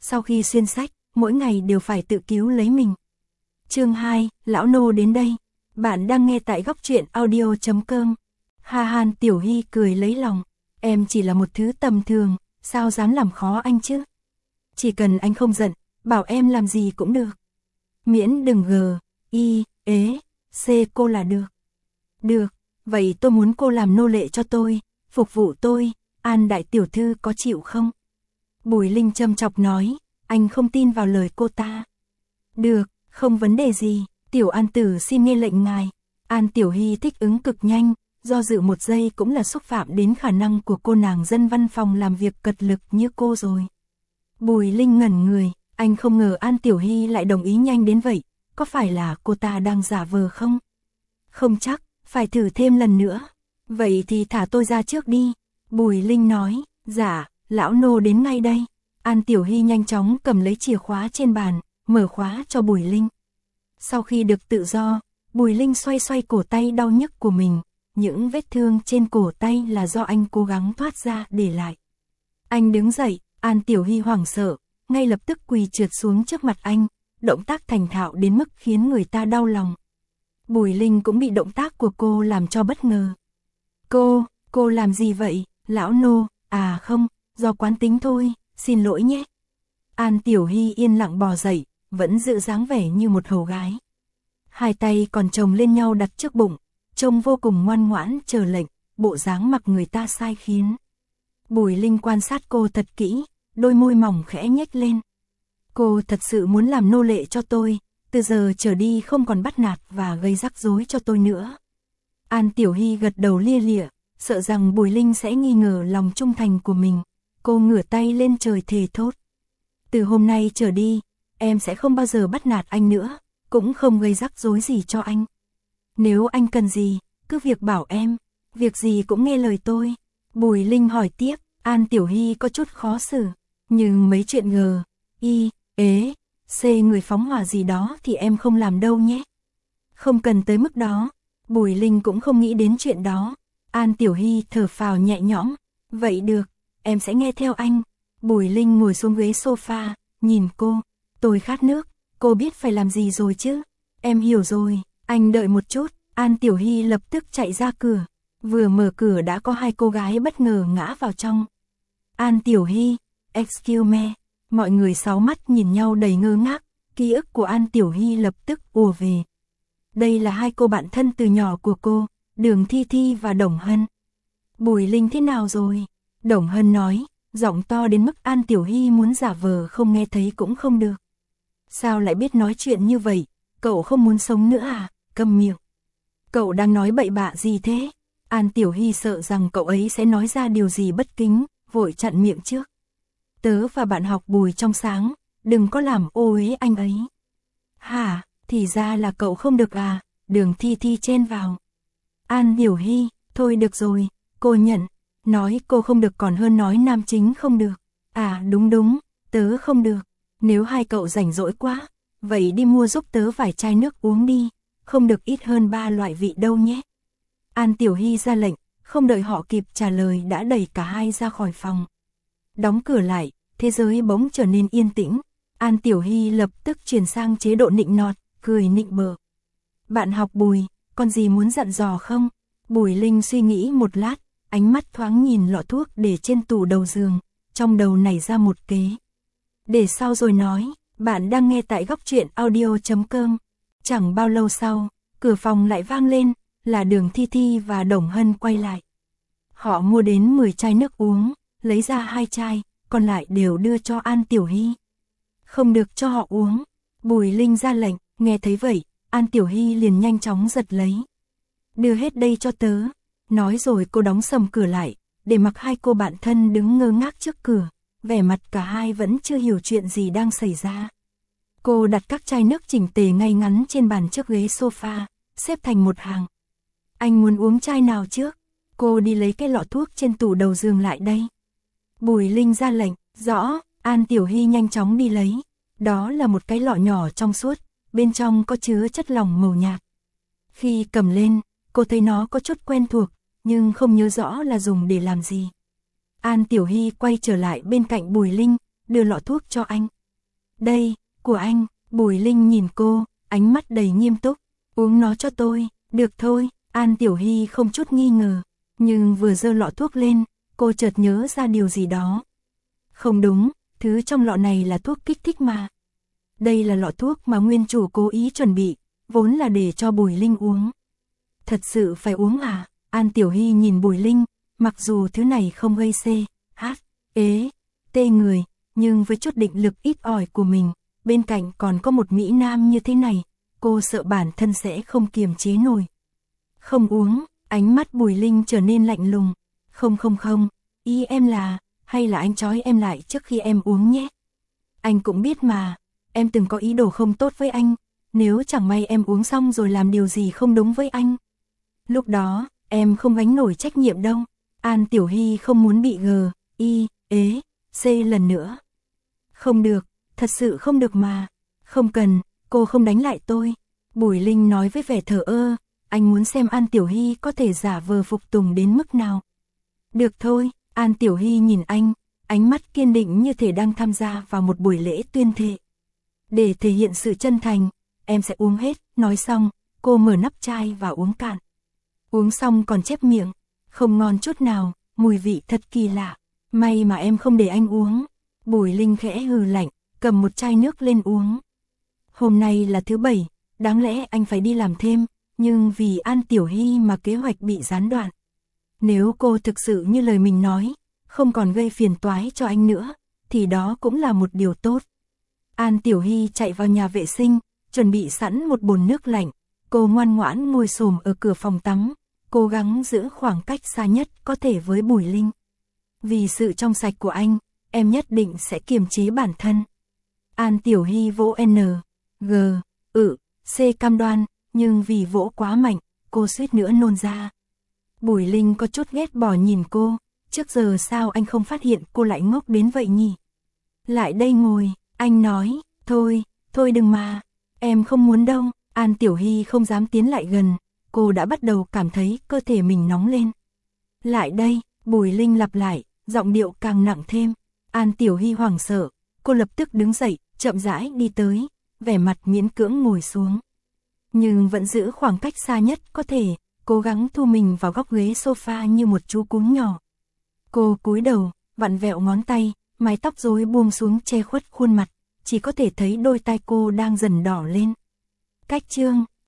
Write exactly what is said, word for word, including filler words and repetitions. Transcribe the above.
sau khi xuyên sách, mỗi ngày đều phải tự cứu lấy mình. Chương hai, lão nô đến đây. Bạn đang nghe tại góc truyện audio chấm com. Ha Han Tiểu Hy cười lấy lòng. Em chỉ là một thứ tầm thường, sao dám làm khó anh chứ? Chỉ cần anh không giận, bảo em làm gì cũng được. Miễn đừng gờ, y, ế, c cô là được. Được, vậy tôi muốn cô làm nô lệ cho tôi, phục vụ tôi, An đại tiểu thư có chịu không? Bùi Linh châm chọc nói, anh không tin vào lời cô ta. Được, không vấn đề gì, tiểu An tử xin nghe lệnh ngài. An Tiểu Hy thích ứng cực nhanh, do dự một giây cũng là xúc phạm đến khả năng của cô nàng dân văn phòng làm việc cật lực như cô rồi. Bùi Linh ngẩn người, anh không ngờ An Tiểu Hy lại đồng ý nhanh đến vậy, có phải là cô ta đang giả vờ không? Không chắc, phải thử thêm lần nữa. Vậy thì thả tôi ra trước đi. Bùi Linh nói, dạ, lão nô đến ngay đây. An Tiểu Hy nhanh chóng cầm lấy chìa khóa trên bàn, mở khóa cho Bùi Linh. Sau khi được tự do, Bùi Linh xoay xoay cổ tay đau nhức của mình, những vết thương trên cổ tay là do anh cố gắng thoát ra để lại. Anh đứng dậy, An Tiểu Hy hoảng sợ, ngay lập tức quỳ trượt xuống trước mặt anh, động tác thành thạo đến mức khiến người ta đau lòng. Bùi Linh cũng bị động tác của cô làm cho bất ngờ. Cô, cô làm gì vậy, lão nô? À không, do quán tính thôi, xin lỗi nhé. An Tiểu Hy yên lặng bò dậy, vẫn giữ dáng vẻ như một hầu gái. Hai tay còn chồng lên nhau đặt trước bụng, trông vô cùng ngoan ngoãn chờ lệnh, bộ dáng mặc người ta sai khiến. Bùi Linh quan sát cô thật kỹ, đôi môi mỏng khẽ nhếch lên. Cô thật sự muốn làm nô lệ cho tôi, từ giờ trở đi không còn bắt nạt và gây rắc rối cho tôi nữa. An Tiểu Hy gật đầu lia lịa, sợ rằng Bùi Linh sẽ nghi ngờ lòng trung thành của mình. Cô ngửa tay lên trời thề thốt. Từ hôm nay trở đi, em sẽ không bao giờ bắt nạt anh nữa, cũng không gây rắc rối gì cho anh. Nếu anh cần gì, cứ việc bảo em, việc gì cũng nghe lời tôi. Bùi Linh hỏi tiếp, An Tiểu Hy có chút khó xử, nhưng mấy chuyện gờ, y, ế, c người phóng hỏa gì đó thì em không làm đâu nhé. Không cần tới mức đó, Bùi Linh cũng không nghĩ đến chuyện đó. An Tiểu Hy thở phào nhẹ nhõm, vậy được, em sẽ nghe theo anh. Bùi Linh ngồi xuống ghế sofa, nhìn cô, tôi khát nước, cô biết phải làm gì rồi chứ? Em hiểu rồi, anh đợi một chút. An Tiểu Hy lập tức chạy ra cửa, vừa mở cửa đã có hai cô gái bất ngờ ngã vào trong. An Tiểu Hy, excuse me, mọi người sáu mắt nhìn nhau đầy ngơ ngác, ký ức của An Tiểu Hy lập tức ùa về. Đây là hai cô bạn thân từ nhỏ của cô, Đường Thi Thi và Đồng Hân. Bùi Linh thế nào rồi? Đồng Hân nói, giọng to đến mức An Tiểu Hy muốn giả vờ không nghe thấy cũng không được. Sao lại biết nói chuyện như vậy? Cậu không muốn sống nữa à? Câm miệng. Cậu đang nói bậy bạ gì thế? An Tiểu Hy sợ rằng cậu ấy sẽ nói ra điều gì bất kính, vội chặn miệng trước. Tớ và bạn học Bùi trong sáng, đừng có làm ô uế anh ấy. Hả, thì ra là cậu không được à? Đường Thi Thi chen vào. An Tiểu Hy, thôi được rồi, cô nhận. Nói cô không được còn hơn nói nam chính không được. À đúng đúng, tớ không được. Nếu hai cậu rảnh rỗi quá, vậy đi mua giúp tớ vài chai nước uống đi. Không được ít hơn ba loại vị đâu nhé. An Tiểu Hy ra lệnh, không đợi họ kịp trả lời đã đẩy cả hai ra khỏi phòng. Đóng cửa lại, thế giới bỗng trở nên yên tĩnh. An Tiểu Hy lập tức chuyển sang chế độ nịnh nọt, cười nịnh bợ. Bạn học Bùi, còn gì muốn dặn dò không? Bùi Linh suy nghĩ một lát, ánh mắt thoáng nhìn lọ thuốc để trên tủ đầu giường, trong đầu nảy ra một kế. Để sau rồi nói, bạn đang nghe tại góc truyện audio chấm com. Chẳng bao lâu sau, cửa phòng lại vang lên, là Đường Thi Thi và Đồng Hân quay lại. Họ mua đến mười chai nước uống, lấy ra hai chai, còn lại đều đưa cho An Tiểu Hy. Không được cho họ uống. Bùi Linh ra lệnh, nghe thấy vậy, An Tiểu Hy liền nhanh chóng giật lấy. Đưa hết đây cho tớ. Nói rồi cô đóng sầm cửa lại, để mặc hai cô bạn thân đứng ngơ ngác trước cửa, vẻ mặt cả hai vẫn chưa hiểu chuyện gì đang xảy ra. Cô đặt các chai nước chỉnh tề ngay ngắn trên bàn trước ghế sofa, xếp thành một hàng. Anh muốn uống chai nào trước? Cô đi lấy cái lọ thuốc trên tủ đầu giường lại đây. Bùi Linh ra lệnh, rõ. An Tiểu Hy nhanh chóng đi lấy. Đó là một cái lọ nhỏ trong suốt, bên trong có chứa chất lỏng màu nhạt. Khi cầm lên, cô thấy nó có chút quen thuộc, nhưng không nhớ rõ là dùng để làm gì. An Tiểu Hy quay trở lại bên cạnh Bùi Linh, đưa lọ thuốc cho anh. Đây, của anh. Bùi Linh nhìn cô, ánh mắt đầy nghiêm túc. Uống nó cho tôi. Được thôi. An Tiểu Hy không chút nghi ngờ, nhưng vừa giơ lọ thuốc lên, cô chợt nhớ ra điều gì đó. Không đúng, thứ trong lọ này là thuốc kích thích mà. Đây là lọ thuốc mà nguyên chủ cố ý chuẩn bị, vốn là để cho Bùi Linh uống. Thật sự phải uống à? An Tiểu Hy nhìn Bùi Linh, mặc dù thứ này không gây xê, hát, ế, tê người, nhưng với chút định lực ít ỏi của mình, bên cạnh còn có một mỹ nam như thế này, cô sợ bản thân sẽ không kiềm chế nổi. Không uống, ánh mắt Bùi Linh trở nên lạnh lùng. Không không không, ý em là, hay là anh trói em lại trước khi em uống nhé. Anh cũng biết mà, em từng có ý đồ không tốt với anh, nếu chẳng may em uống xong rồi làm điều gì không đúng với anh. Lúc đó, em không gánh nổi trách nhiệm đâu. An Tiểu Hy không muốn bị gờ, y, ế, c lần nữa. Không được, thật sự không được mà. Không cần, cô không đánh lại tôi. Bùi Linh nói với vẻ thờ ơ, anh muốn xem An Tiểu Hy có thể giả vờ phục tùng đến mức nào. Được thôi, An Tiểu Hy nhìn anh, ánh mắt kiên định như thể đang tham gia vào một buổi lễ tuyên thệ. Để thể hiện sự chân thành, em sẽ uống hết. Nói xong, cô mở nắp chai và uống cạn. Uống xong còn chép miệng, không ngon chút nào, mùi vị thật kỳ lạ. May mà em không để anh uống. Bùi Linh khẽ hừ lạnh, cầm một chai nước lên uống. Hôm nay là thứ bảy, đáng lẽ anh phải đi làm thêm, nhưng vì An Tiểu Hy mà kế hoạch bị gián đoạn. Nếu cô thực sự như lời mình nói, không còn gây phiền toái cho anh nữa, thì đó cũng là một điều tốt. An Tiểu Hy chạy vào nhà vệ sinh, chuẩn bị sẵn một bồn nước lạnh. Cô ngoan ngoãn ngồi xổm ở cửa phòng tắm, cố gắng giữ khoảng cách xa nhất có thể với Bùi Linh. Vì sự trong sạch của anh, em nhất định sẽ kiềm chế bản thân. An Tiểu Hy vỗ N, G, ự, C cam đoan, nhưng vì vỗ quá mạnh, cô suýt nữa nôn ra. Bùi Linh có chút ghét bỏ nhìn cô, trước giờ sao anh không phát hiện cô lại ngốc đến vậy nhỉ? Lại đây ngồi, anh nói, thôi, thôi đừng mà, em không muốn đâu. An Tiểu Hy không dám tiến lại gần, cô đã bắt đầu cảm thấy cơ thể mình nóng lên. Lại đây, Bùi Linh lặp lại, giọng điệu càng nặng thêm. An Tiểu Hy hoảng sợ, cô lập tức đứng dậy, chậm rãi đi tới, vẻ mặt miễn cưỡng ngồi xuống. Nhưng vẫn giữ khoảng cách xa nhất có thể, cố gắng thu mình vào góc ghế sofa như một chú cún nhỏ. Cô cúi đầu, vặn vẹo ngón tay, mái tóc rối buông xuống che khuất khuôn mặt, chỉ có thể thấy đôi tai cô đang dần đỏ lên. Cách chương